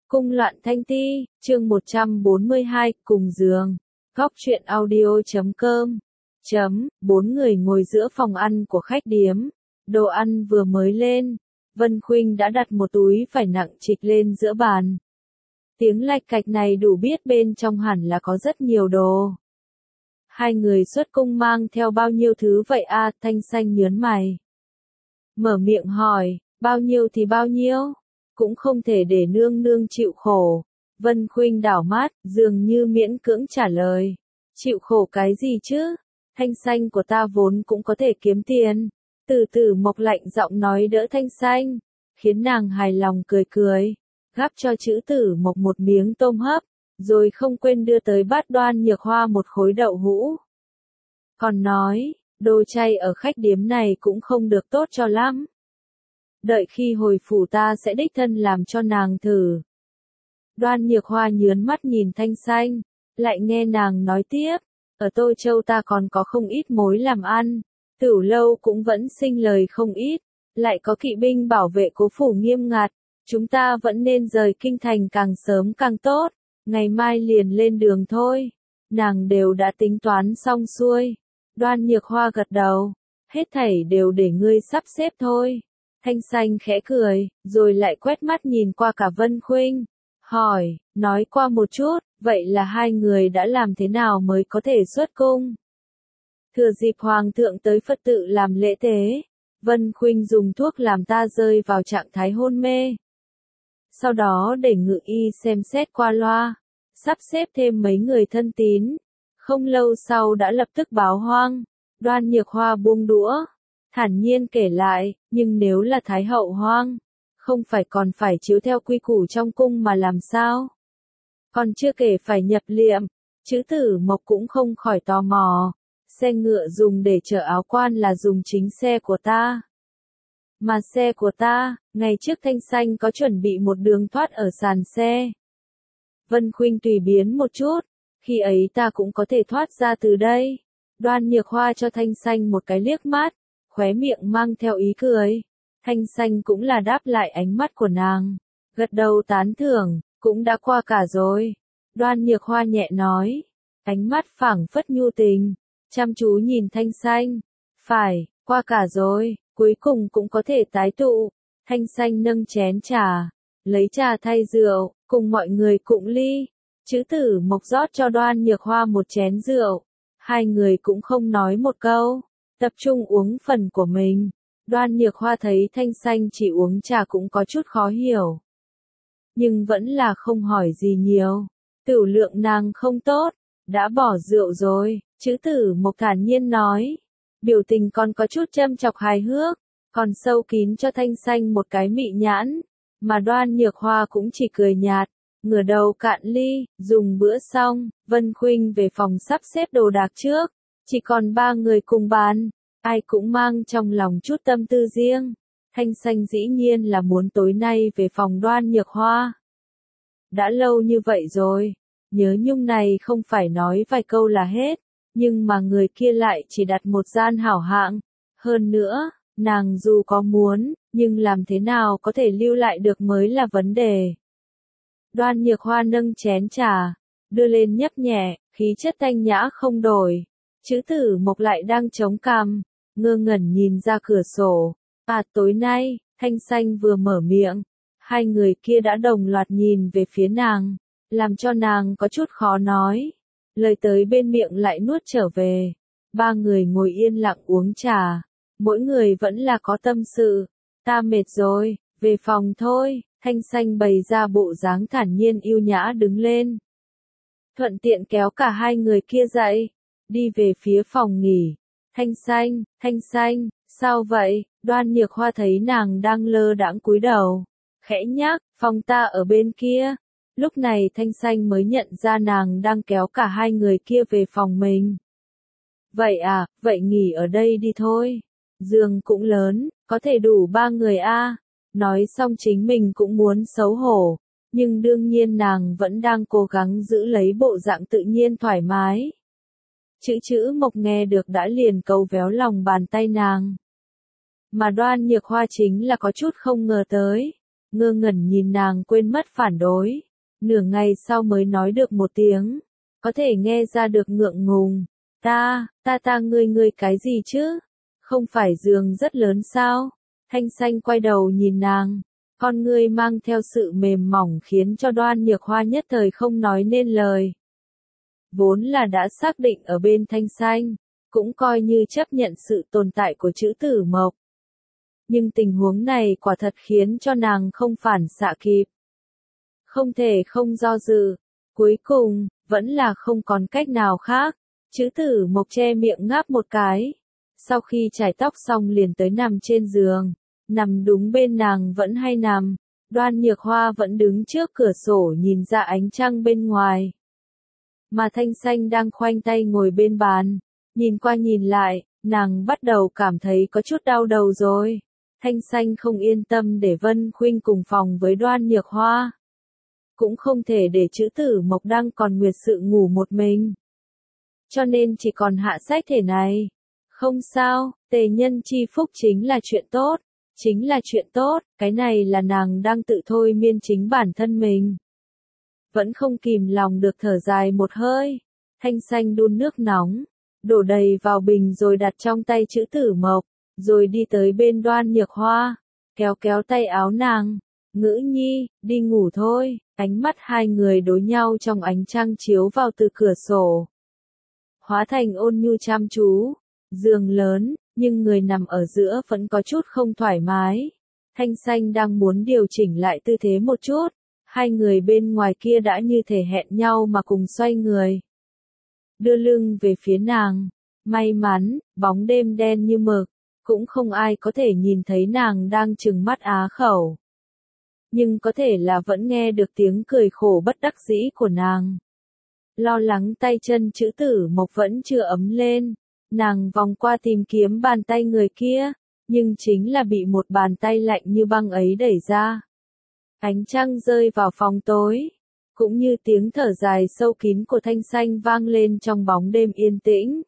Cung loạn thanh ti, chương 142, cùng giường. Góc truyện audio.com. Bốn người ngồi giữa phòng ăn của khách điếm. Đồ ăn vừa mới lên. Vân Khuynh đã đặt một túi vải nặng trịch lên giữa bàn. Tiếng lạch cạch này đủ biết bên trong hẳn là có rất nhiều đồ. Hai người xuất cung mang theo bao nhiêu thứ vậy a? Thanh Xanh nhớn mày. Mở miệng hỏi, bao nhiêu thì bao nhiêu? Cũng không thể để nương nương chịu khổ. Vân Khuynh đảo mắt, dường như miễn cưỡng trả lời. Chịu khổ cái gì chứ? Thanh Xanh của ta vốn cũng có thể kiếm tiền. Từ từ Mộc lạnh giọng nói đỡ Thanh Xanh, khiến nàng hài lòng cười cười. Gắp cho Chữ Tử Mộc một miếng tôm hấp, rồi không quên đưa tới bát Đoan Nhược Hoa một khối đậu hũ. Còn nói, đồ chay ở khách điếm này cũng không được tốt cho lắm. Đợi khi hồi phủ ta sẽ đích thân làm cho nàng thử. Đoan Nhược Hoa nhớn mắt nhìn Thanh Xanh, lại nghe nàng nói tiếp, ở Tô Châu ta còn có không ít mối làm ăn, Tửu Lâu cũng vẫn sinh lời không ít, lại có kỵ binh bảo vệ cố phủ nghiêm ngặt, chúng ta vẫn nên rời kinh thành càng sớm càng tốt, ngày mai liền lên đường thôi. Nàng đều đã tính toán xong xuôi. Đoan Nhược Hoa gật đầu, hết thảy đều để ngươi sắp xếp thôi. Thanh Xanh khẽ cười, rồi lại quét mắt nhìn qua cả Vân Khuynh, hỏi, nói qua một chút, vậy là hai người đã làm thế nào mới có thể xuất cung? Thừa dịp Hoàng thượng tới Phật tự làm lễ tế, Vân Khuynh dùng thuốc làm ta rơi vào trạng thái hôn mê. Sau đó để Ngự Y xem xét qua loa, sắp xếp thêm mấy người thân tín, không lâu sau đã lập tức báo hoang. Đoan Nhược Hoa buông đũa, thản nhiên kể lại, nhưng nếu là Thái hậu hoang, không phải còn phải chiếu theo quy củ trong cung mà làm sao? Còn chưa kể phải nhập liệm, Chữ Tử Mộc cũng không khỏi tò mò, xe ngựa dùng để chở áo quan là dùng chính xe của ta. Mà xe của ta, ngày trước Thanh Xanh có chuẩn bị một đường thoát ở sàn xe. Vân Khuynh tùy biến một chút, khi ấy ta cũng có thể thoát ra từ đây. Đoan Nhược Hoa cho Thanh Xanh một cái liếc mắt, khóe miệng mang theo ý cười. Thanh Xanh cũng là đáp lại ánh mắt của nàng, gật đầu tán thưởng, cũng đã qua cả rồi. Đoan Nhược Hoa nhẹ nói, ánh mắt phảng phất nhu tình, chăm chú nhìn Thanh Xanh. Phải, qua cả rồi, cuối cùng cũng có thể tái tụ. Thanh Xanh nâng chén trà, lấy trà thay rượu, cùng mọi người cụng ly. Chữ Tử Mộc rót cho Đoan Nhược Hoa một chén rượu. Hai người cũng không nói một câu, tập trung uống phần của mình. Đoan Nhược Hoa thấy Thanh Xanh chỉ uống trà cũng có chút khó hiểu, nhưng vẫn là không hỏi gì nhiều. Tửu lượng nàng không tốt, đã bỏ rượu rồi, Chữ Tử Mộc thản nhiên nói. Biểu tình còn có chút châm chọc hài hước, còn sâu kín cho Thanh Xanh một cái mị nhãn, mà Đoan Nhược Hoa cũng chỉ cười nhạt, ngửa đầu cạn ly. Dùng bữa xong, Vân Khuynh về phòng sắp xếp đồ đạc trước, chỉ còn ba người cùng bàn, ai cũng mang trong lòng chút tâm tư riêng. Thanh Xanh dĩ nhiên là muốn tối nay về phòng Đoan Nhược Hoa. Đã lâu như vậy rồi, nhớ nhung này không phải nói vài câu là hết, nhưng mà người kia lại chỉ đặt một gian hảo hạng. Hơn nữa, nàng dù có muốn, nhưng làm thế nào có thể lưu lại được mới là vấn đề. Đoan Nhược Hoa nâng chén trà, đưa lên nhấp nhẹ, khí chất thanh nhã không đổi. Chữ Tử Mộc lại đang chống cằm, ngơ ngẩn nhìn ra cửa sổ. Tối nay, Thanh Xanh vừa mở miệng, hai người kia đã đồng loạt nhìn về phía nàng, làm cho nàng có chút khó nói. Lời tới bên miệng lại nuốt trở về. Ba người ngồi yên lặng uống trà, mỗi người vẫn là có tâm sự. Ta mệt rồi, về phòng thôi. Thanh Xanh bày ra bộ dáng thản nhiên yêu nhã đứng lên, thuận tiện kéo cả hai người kia dậy, đi về phía phòng nghỉ. Thanh Xanh, sao vậy? Đoan Nhược Hoa thấy nàng đang lơ đãng cúi đầu, khẽ nhắc, phòng ta ở bên kia. Lúc này Thanh Xanh mới nhận ra nàng đang kéo cả hai người kia về phòng mình. Vậy à, vậy nghỉ ở đây đi thôi. Giường cũng lớn, có thể đủ ba người a. Nói xong chính mình cũng muốn xấu hổ, nhưng đương nhiên nàng vẫn đang cố gắng giữ lấy bộ dạng tự nhiên thoải mái. Chữ Mộc nghe được đã liền câu véo lòng bàn tay nàng. Mà Đoan Nhược Hoa chính là có chút không ngờ tới. ngơ ngẩn nhìn nàng quên mất phản đối. Nửa ngày sau mới nói được một tiếng, có thể nghe ra được ngượng ngùng. Ta ngươi cái gì chứ? Không phải giường rất lớn sao? Thanh Xanh quay đầu nhìn nàng, con ngươi mang theo sự mềm mỏng khiến cho Đoan Nhược Hoa nhất thời không nói nên lời. Vốn là đã xác định ở bên Thanh Xanh, cũng coi như chấp nhận sự tồn tại của chữ Tử Mộc. Nhưng tình huống này quả thật khiến cho nàng không phản xạ kịp. Không thể không do dự, cuối cùng, vẫn là không còn cách nào khác. Chữ Tử Mộc che miệng ngáp một cái. Sau khi chải tóc xong liền tới nằm trên giường, nằm đúng bên nàng vẫn hay nằm. Đoan Nhược Hoa vẫn đứng trước cửa sổ nhìn ra ánh trăng bên ngoài. Mà Thanh Xanh đang khoanh tay ngồi bên bàn, nhìn qua nhìn lại, nàng bắt đầu cảm thấy có chút đau đầu rồi. Thanh Xanh không yên tâm để Vân Khuynh cùng phòng với Đoan Nhược Hoa. Cũng không thể để chữ Tử Mộc đang còn nguyệt sự ngủ một mình. Cho nên chỉ còn hạ sách thể này. Không sao, tề nhân chi phúc chính là chuyện tốt. Chính là chuyện tốt, cái này là nàng đang tự thôi miên chính bản thân mình. Vẫn không kìm lòng được thở dài một hơi. Thanh Xanh đun nước nóng, đổ đầy vào bình rồi đặt trong tay chữ Tử Mộc, rồi đi tới bên Đoan Nhược Hoa, kéo kéo tay áo nàng. Ngữ nhi, đi ngủ thôi. Ánh mắt hai người đối nhau trong ánh trăng chiếu vào từ cửa sổ. Hóa thành ôn nhu chăm chú. Giường lớn, nhưng người nằm ở giữa vẫn có chút không thoải mái. Thanh Xanh đang muốn điều chỉnh lại tư thế một chút. Hai người bên ngoài kia đã như thể hẹn nhau mà cùng xoay người. Đưa lưng về phía nàng. May mắn, bóng đêm đen như mực. Cũng không ai có thể nhìn thấy nàng đang trừng mắt á khẩu. Nhưng có thể là vẫn nghe được tiếng cười khổ bất đắc dĩ của nàng. Lo lắng tay chân chữ Tử Mộc vẫn chưa ấm lên. Nàng vòng qua tìm kiếm bàn tay người kia, nhưng chính là bị một bàn tay lạnh như băng ấy đẩy ra. Ánh trăng rơi vào phòng tối, cũng như tiếng thở dài sâu kín của Thanh Xanh vang lên trong bóng đêm yên tĩnh.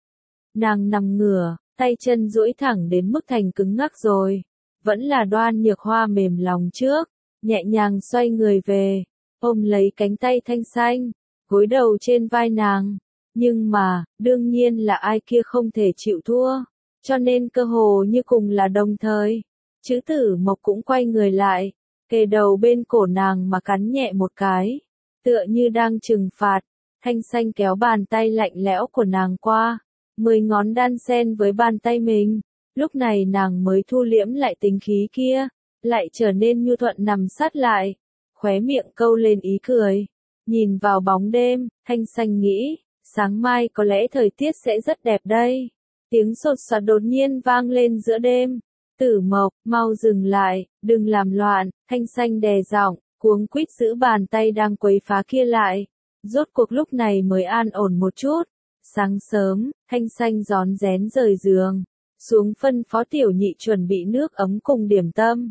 Nàng nằm ngửa, tay chân duỗi thẳng đến mức thành cứng ngắc rồi. Vẫn là Đoan Nhược Hoa mềm lòng trước, nhẹ nhàng xoay người về, ôm lấy cánh tay Thanh Xanh, gối đầu trên vai nàng. Nhưng mà, đương nhiên là ai kia không thể chịu thua, cho nên cơ hồ như cùng là đồng thời. Chữ Tử Mộc cũng quay người lại, kề đầu bên cổ nàng mà cắn nhẹ một cái, tựa như đang trừng phạt. Thanh Xanh kéo bàn tay lạnh lẽo của nàng qua, 10 ngón đan xen với bàn tay mình. Lúc này nàng mới thu liễm lại tính khí kia, lại trở nên nhu thuận nằm sát lại, khóe miệng câu lên ý cười. Nhìn vào bóng đêm, Thanh Xanh nghĩ, sáng mai có lẽ thời tiết sẽ rất đẹp đây. Tiếng sột soạt đột nhiên vang lên giữa đêm. Tử Mộc, mau dừng lại, đừng làm loạn. Thanh Xanh đè giọng, cuống quýt giữ bàn tay đang quấy phá kia lại. Rốt cuộc lúc này mới an ổn một chút. Sáng sớm, Thanh Xanh rón rén rời giường, xuống phân phó Tiểu Nhị chuẩn bị nước ấm cùng điểm tâm.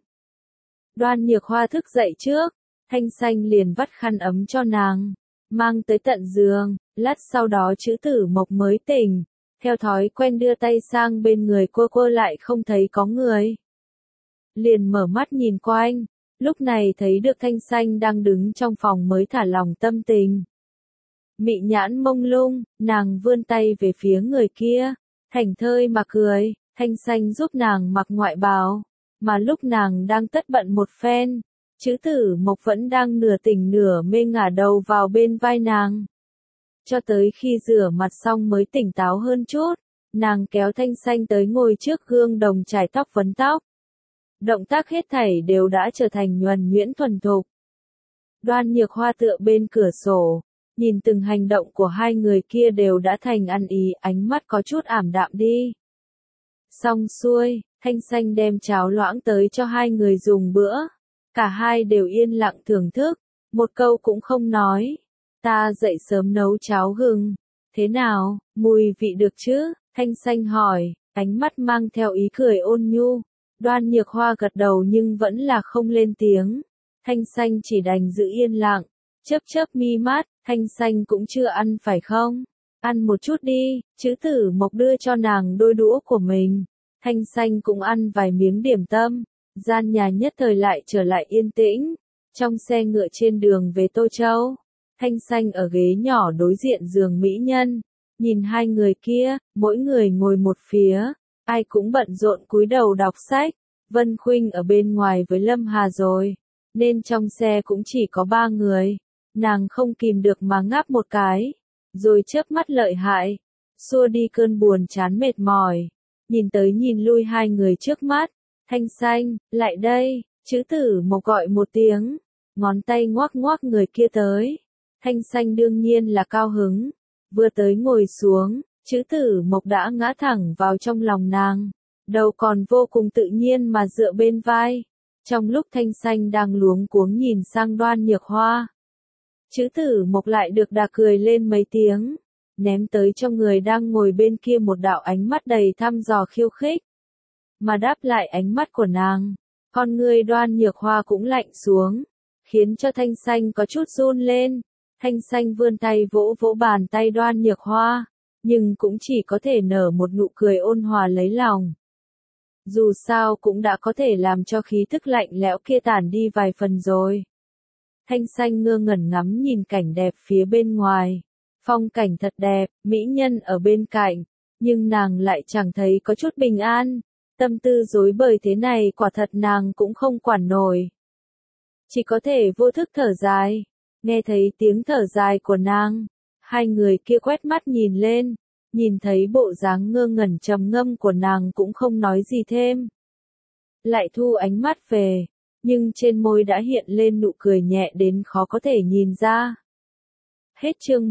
Đoan Nhược Hoa thức dậy trước, Thanh Xanh liền vắt khăn ấm cho nàng, mang tới tận giường. Lát sau đó chữ Tử Mộc mới tỉnh, theo thói quen đưa tay sang bên người cô lại không thấy có người. Liền mở mắt nhìn quanh, lúc này thấy được Thanh Xanh đang đứng trong phòng mới thả lòng tâm tình. Mị nhãn mông lung, nàng vươn tay về phía người kia, thảnh thơi mà cười. Thanh Xanh giúp nàng mặc ngoại bào, mà lúc nàng đang tất bận một phen, chữ Tử Mộc vẫn đang nửa tỉnh nửa mê ngả đầu vào bên vai nàng. Cho tới khi rửa mặt xong mới tỉnh táo hơn chút, nàng kéo Thanh Xanh tới ngồi trước gương đồng chải tóc vấn tóc. Động tác hết thảy đều đã trở thành nhuần nhuyễn thuần thục. Đoan Nhược Hoa tựa bên cửa sổ, nhìn từng hành động của hai người kia đều đã thành ăn ý, ánh mắt có chút ảm đạm đi. Xong xuôi, Thanh Xanh đem cháo loãng tới cho hai người dùng bữa. Cả hai đều yên lặng thưởng thức, một câu cũng không nói. Ta dậy sớm nấu cháo gừng. Thế nào, mùi vị được chứ? Thanh Xanh hỏi, ánh mắt mang theo ý cười ôn nhu. Đoan Nhược Hoa gật đầu nhưng vẫn là không lên tiếng. Thanh Xanh chỉ đành giữ yên lặng, chớp chớp mi mắt. Thanh Xanh cũng chưa ăn phải không? Ăn một chút đi. Chữ Tử Mộc đưa cho nàng đôi đũa của mình. Thanh Xanh cũng ăn vài miếng điểm tâm. Gian nhà nhất thời lại trở lại yên tĩnh. Trong xe ngựa trên đường về Tô Châu, Thanh Xanh ở ghế nhỏ đối diện giường mỹ nhân, nhìn hai người kia, mỗi người ngồi một phía, ai cũng bận rộn cúi đầu đọc sách. Vân Khuynh ở bên ngoài với Lâm Hà rồi, nên trong xe cũng chỉ có ba người. Nàng không kìm được mà ngáp một cái, rồi chớp mắt lợi hại, xua đi cơn buồn chán mệt mỏi, nhìn tới nhìn lui hai người trước mắt. Thanh Xanh, lại đây, Trữ Tử Mộc gọi một tiếng, ngón tay ngoắc ngoắc người kia tới. Thanh Xanh đương nhiên là cao hứng, vừa tới ngồi xuống, Trữ Tử Mộc đã ngã thẳng vào trong lòng nàng, đầu còn vô cùng tự nhiên mà dựa bên vai. Trong lúc Thanh Xanh đang luống cuống nhìn sang Đoan Nhược Hoa, Trữ Tử Mộc lại được đà cười lên mấy tiếng, ném tới cho người đang ngồi bên kia một đạo ánh mắt đầy thăm dò khiêu khích. Mà đáp lại ánh mắt của nàng, con người Đoan Nhược Hoa cũng lạnh xuống, khiến cho Thanh Xanh có chút run lên. Thanh Xanh vươn tay vỗ vỗ bàn tay Đoan Nhược Hoa, nhưng cũng chỉ có thể nở một nụ cười ôn hòa lấy lòng. Dù sao cũng đã có thể làm cho khí thức lạnh lẽo kia tản đi vài phần rồi. Thanh Xanh ngơ ngẩn ngắm nhìn cảnh đẹp phía bên ngoài. Phong cảnh thật đẹp, mỹ nhân ở bên cạnh, nhưng nàng lại chẳng thấy có chút bình an. Tâm tư rối bời thế này quả thật nàng cũng không quản nổi. Chỉ có thể vô thức thở dài. Nghe thấy tiếng thở dài của nàng, hai người kia quét mắt nhìn lên, nhìn thấy bộ dáng ngơ ngẩn trầm ngâm của nàng cũng không nói gì thêm. Lại thu ánh mắt về, nhưng trên môi đã hiện lên nụ cười nhẹ đến khó có thể nhìn ra. Hết chương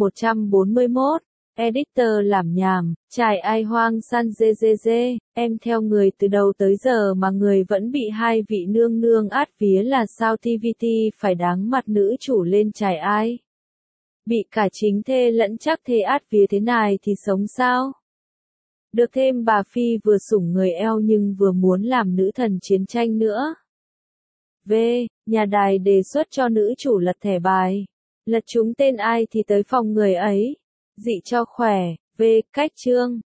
141, editor làm nhảm, trải ai hoang san dê dê dê, em theo người từ đầu tới giờ mà người vẫn bị hai vị nương nương át vía là sao TVT phải đáng mặt nữ chủ lên trải ai. Bị cả chính thê lẫn chắc thê át vía thế này thì sống sao? Được thêm bà Phi vừa sủng người eo nhưng vừa muốn làm nữ thần chiến tranh nữa. V. Nhà đài đề xuất cho nữ chủ lật thẻ bài. Lật trúng tên ai thì tới phòng người ấy. Dị cho khỏe. V. Cách chương.